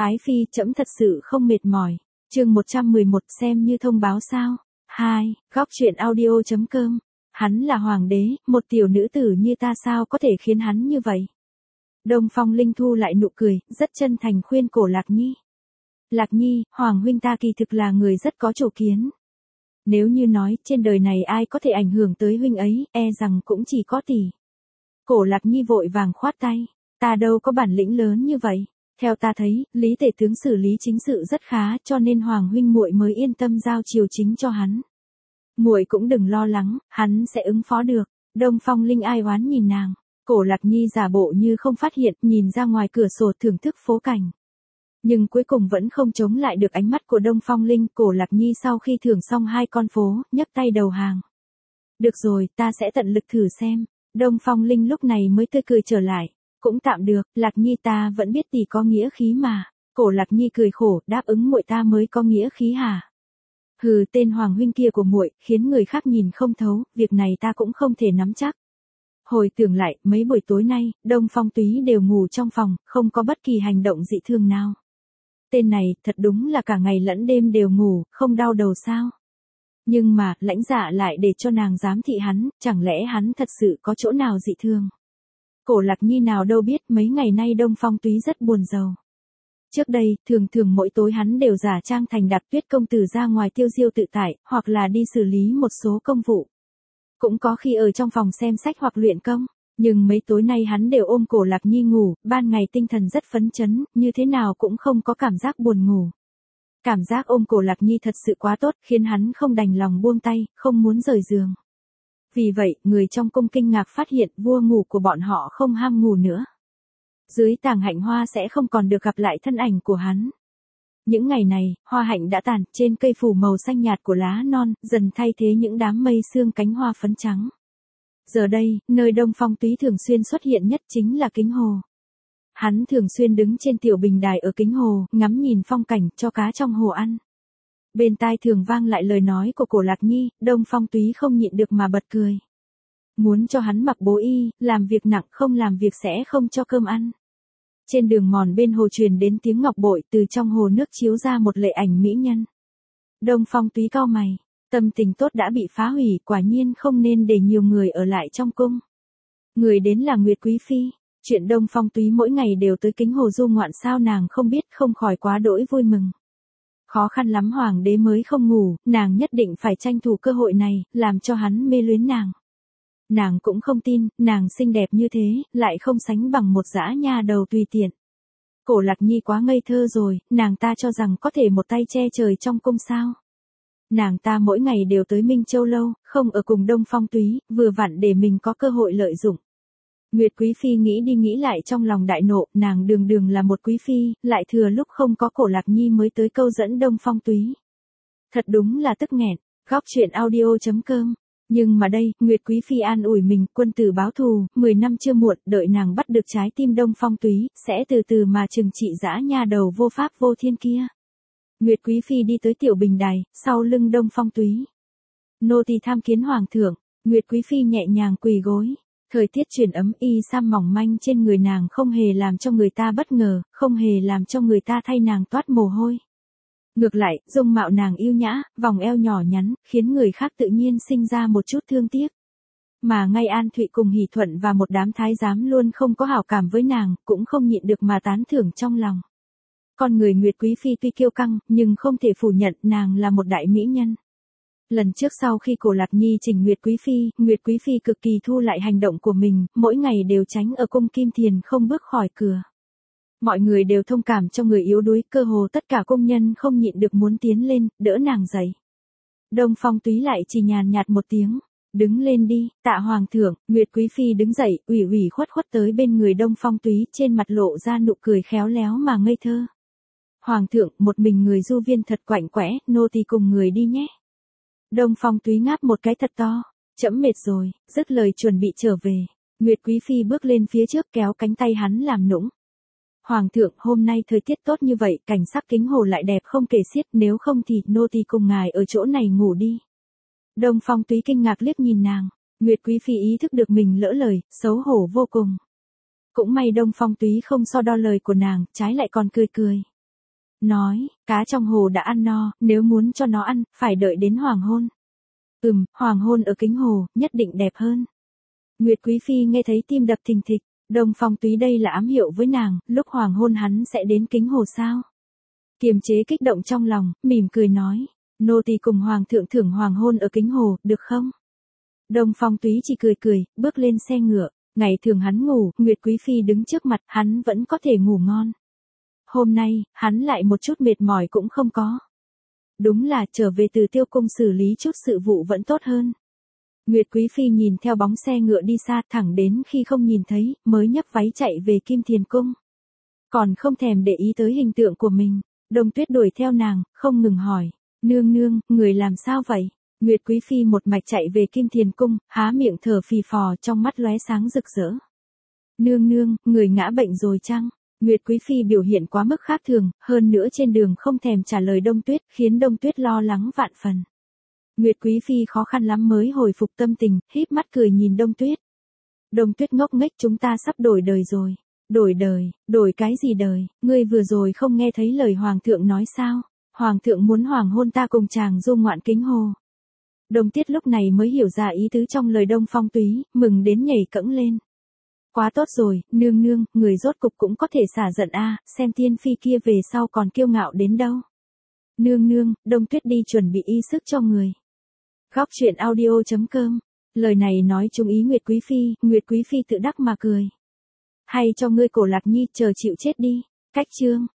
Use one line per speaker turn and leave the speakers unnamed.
Ái phi, trẫm thật sự không mệt mỏi. Chương 111, xem như thông báo sao. 2. Góc truyện audio.com. Hắn là hoàng đế, một tiểu nữ tử như ta sao có thể khiến hắn như vậy? Đông Phong Linh thu lại nụ cười, rất chân thành khuyên cổ Lạc Nhi. Lạc Nhi, hoàng huynh ta kỳ thực là người rất có chủ kiến. Nếu như nói trên đời này ai có thể ảnh hưởng tới huynh ấy, e rằng cũng chỉ có tỷ. Cổ Lạc Nhi vội vàng khoát tay, ta đâu có bản lĩnh lớn như vậy. Theo ta thấy, Lý Tể tướng xử lý chính sự rất khá, cho nên hoàng huynh muội mới yên tâm giao triều chính cho hắn. Muội cũng đừng lo lắng, hắn sẽ ứng phó được. Đông Phong Linh ai oán nhìn nàng. Cổ Lạc Nhi giả bộ như không phát hiện, nhìn ra ngoài cửa sổ thưởng thức phố cảnh. Nhưng cuối cùng vẫn không chống lại được ánh mắt của Đông Phong Linh. Cổ Lạc Nhi sau khi thưởng xong 2 con phố, nhấc tay đầu hàng. Được rồi, ta sẽ tận lực thử xem. Đông Phong Linh lúc này mới tươi cười trở lại. Cũng tạm được, Lạc Nhi ta vẫn biết tỷ có nghĩa khí mà. Cổ Lạc Nhi cười khổ, đáp ứng muội ta mới có nghĩa khí hả? Hừ, tên hoàng huynh kia của muội khiến người khác nhìn không thấu, việc này ta cũng không thể nắm chắc. Hồi tưởng lại, mấy buổi tối nay, Đông Phong Túy đều ngủ trong phòng, không có bất kỳ hành động dị thường nào. Tên này, thật đúng là cả ngày lẫn đêm đều ngủ, không đau đầu sao? Nhưng mà, lãnh dạ lại để cho nàng giám thị hắn, chẳng lẽ hắn thật sự có chỗ nào dị thường? Cổ Lạc Nhi nào đâu biết mấy ngày nay Đông Phong Túy rất buồn rầu. Trước đây, thường thường mỗi tối hắn đều giả trang thành Đạp Tuyết công tử ra ngoài tiêu diêu tự tại, hoặc là đi xử lý một số công vụ. Cũng có khi ở trong phòng xem sách hoặc luyện công, nhưng mấy tối nay hắn đều ôm Cổ Lạc Nhi ngủ, ban ngày tinh thần rất phấn chấn, như thế nào cũng không có cảm giác buồn ngủ. Cảm giác ôm Cổ Lạc Nhi thật sự quá tốt, khiến hắn không đành lòng buông tay, không muốn rời giường. Vì vậy, người trong cung kinh ngạc phát hiện vua ngủ của bọn họ không ham ngủ nữa. Dưới tàng hạnh hoa sẽ không còn được gặp lại thân ảnh của hắn. Những ngày này, hoa hạnh đã tàn, trên cây phủ màu xanh nhạt của lá non, dần thay thế những đám mây sương cánh hoa phấn trắng. Giờ đây, nơi Đông Phong Túy thường xuyên xuất hiện nhất chính là Kính Hồ. Hắn thường xuyên đứng trên tiểu bình đài ở Kính Hồ, ngắm nhìn phong cảnh, cho cá trong hồ ăn. Bên tai thường vang lại lời nói của Cổ Lạc Nhi, Đông Phong Túy không nhịn được mà bật cười. Muốn cho hắn mặc bố y, làm việc nặng không làm việc sẽ không cho cơm ăn. Trên đường mòn bên hồ truyền đến tiếng ngọc bội, từ trong hồ nước chiếu ra một lệ ảnh mỹ nhân. Đông Phong Túy cau mày, tâm tình tốt đã bị phá hủy, quả nhiên không nên để nhiều người ở lại trong cung. Người đến là Nguyệt Quý Phi, chuyện Đông Phong Túy mỗi ngày đều tới Kính Hồ du ngoạn sao nàng không biết, không khỏi quá đỗi vui mừng. Khó khăn lắm hoàng đế mới không ngủ, nàng nhất định phải tranh thủ cơ hội này, làm cho hắn mê luyến nàng. Nàng cũng không tin, nàng xinh đẹp như thế, lại không sánh bằng một dã nha đầu tùy tiện. Cổ Lạc Nhi quá ngây thơ rồi, nàng ta cho rằng có thể một tay che trời trong cung sao. Nàng ta mỗi ngày đều tới Minh Châu Lâu, không ở cùng Đông Phong Túy, vừa vặn để mình có cơ hội lợi dụng. Nguyệt Quý Phi nghĩ đi nghĩ lại trong lòng đại nộ, nàng đường đường là một quý phi, lại thừa lúc không có Cổ Lạc Nhi mới tới câu dẫn Đông Phong Túy. Thật đúng là tức nghẹn. Góc truyện audio.com. Nhưng mà đây, Nguyệt Quý Phi an ủi mình, quân tử báo thù, 10 năm chưa muộn, đợi nàng bắt được trái tim Đông Phong Túy, sẽ từ từ mà trừng trị dã nha đầu vô pháp vô thiên kia. Nguyệt Quý Phi đi tới tiểu bình đài, sau lưng Đông Phong Túy. Nô tỳ tham kiến hoàng thượng. Nguyệt Quý Phi nhẹ nhàng quỳ gối. Thời tiết chuyển ấm, y sam mỏng manh trên người nàng không hề làm cho người ta bất ngờ, không hề làm cho người ta thay nàng toát mồ hôi. Ngược lại, dung mạo nàng yêu nhã, vòng eo nhỏ nhắn, khiến người khác tự nhiên sinh ra một chút thương tiếc. Mà ngay An Thụy cùng Hỷ Thuận và một đám thái giám luôn không có hảo cảm với nàng, cũng không nhịn được mà tán thưởng trong lòng. Con người Nguyệt Quý Phi tuy kiêu căng, nhưng không thể phủ nhận nàng là một đại mỹ nhân. Lần trước sau khi Cổ Lạc Nhi chỉnh Nguyệt Quý Phi cực kỳ thu lại hành động của mình, mỗi ngày đều tránh ở cung Kim Thiền không bước khỏi cửa. Mọi người đều thông cảm cho người yếu đuối, cơ hồ tất cả công nhân không nhịn được muốn tiến lên, đỡ nàng dậy. Đông Phong Túy lại chỉ nhàn nhạt một tiếng, đứng lên đi, tạ hoàng thượng. Nguyệt Quý Phi đứng dậy, ủy ủy khuất khuất tới bên người Đông Phong Túy, trên mặt lộ ra nụ cười khéo léo mà ngây thơ. Hoàng thượng, một mình người du viên thật quạnh quẽ, nô tỳ cùng người đi nhé. Đông Phong Túy ngáp một cái thật to, trẫm mệt rồi, dứt lời chuẩn bị trở về. Nguyệt Quý Phi bước lên phía trước kéo cánh tay hắn làm nũng. Hoàng thượng, hôm nay thời tiết tốt như vậy, cảnh sắc Kính Hồ lại đẹp không kể xiết, nếu không thì nô tỳ cùng ngài ở chỗ này ngủ đi. Đông Phong Túy kinh ngạc liếc nhìn nàng, Nguyệt Quý Phi ý thức được mình lỡ lời, xấu hổ vô cùng. Cũng may Đông Phong Túy không so đo lời của nàng, trái lại còn cười cười. nói, cá trong hồ đã ăn no, nếu muốn cho nó ăn, phải đợi đến hoàng hôn. Hoàng hôn ở Kính Hồ, nhất định đẹp hơn. Nguyệt Quý Phi nghe thấy tim đập thình thịch, Đông Phong Túy đây là ám hiệu với nàng, lúc hoàng hôn hắn sẽ đến Kính Hồ sao? Kiềm chế kích động trong lòng, mỉm cười nói, nô tỳ cùng hoàng thượng thưởng hoàng hôn ở Kính Hồ, được không? Đông Phong Túy chỉ cười cười, bước lên xe ngựa, ngày thường hắn ngủ, Nguyệt Quý Phi đứng trước mặt, hắn vẫn có thể ngủ ngon. Hôm nay, hắn lại một chút mệt mỏi cũng không có. Đúng là trở về từ Tiêu cung xử lý chút sự vụ vẫn tốt hơn. Nguyệt Quý Phi nhìn theo bóng xe ngựa đi xa thẳng đến khi không nhìn thấy, mới nhấc váy chạy về Kim Thiền Cung. Còn không thèm để ý tới hình tượng của mình, Đông Tuyết đuổi theo nàng, không ngừng hỏi, nương nương, người làm sao vậy? Nguyệt Quý Phi một mạch chạy về Kim Thiền Cung, há miệng thở phì phò trong mắt lóe sáng rực rỡ. Nương nương, người ngã bệnh rồi chăng? Nguyệt Quý Phi biểu hiện quá mức khác thường, hơn nữa trên đường không thèm trả lời Đông Tuyết, khiến Đông Tuyết lo lắng vạn phần. Nguyệt Quý Phi khó khăn lắm mới hồi phục tâm tình, híp mắt cười nhìn Đông Tuyết. Đông Tuyết ngốc nghếch, chúng ta sắp đổi đời rồi. Đổi đời, đổi cái gì đời, ngươi vừa rồi không nghe thấy lời Hoàng thượng nói sao? Hoàng thượng muốn hoàng hôn ta cùng chàng du ngoạn Kính Hồ. Đông Tuyết lúc này mới hiểu ra ý tứ trong lời Đông Phong Túy, mừng đến nhảy cẫng lên. Quá tốt rồi, nương nương, người rốt cục cũng có thể xả giận a, xem Tiên Phi kia về sau còn kiêu ngạo đến đâu. Nương nương, Đông Tuyết đi chuẩn bị y sức cho người. Góc truyện audio.com. Lời này nói trúng ý Nguyệt Quý Phi tự đắc mà cười. Hay cho ngươi Cổ Lạc Nhi chờ chịu chết đi. Cách chương.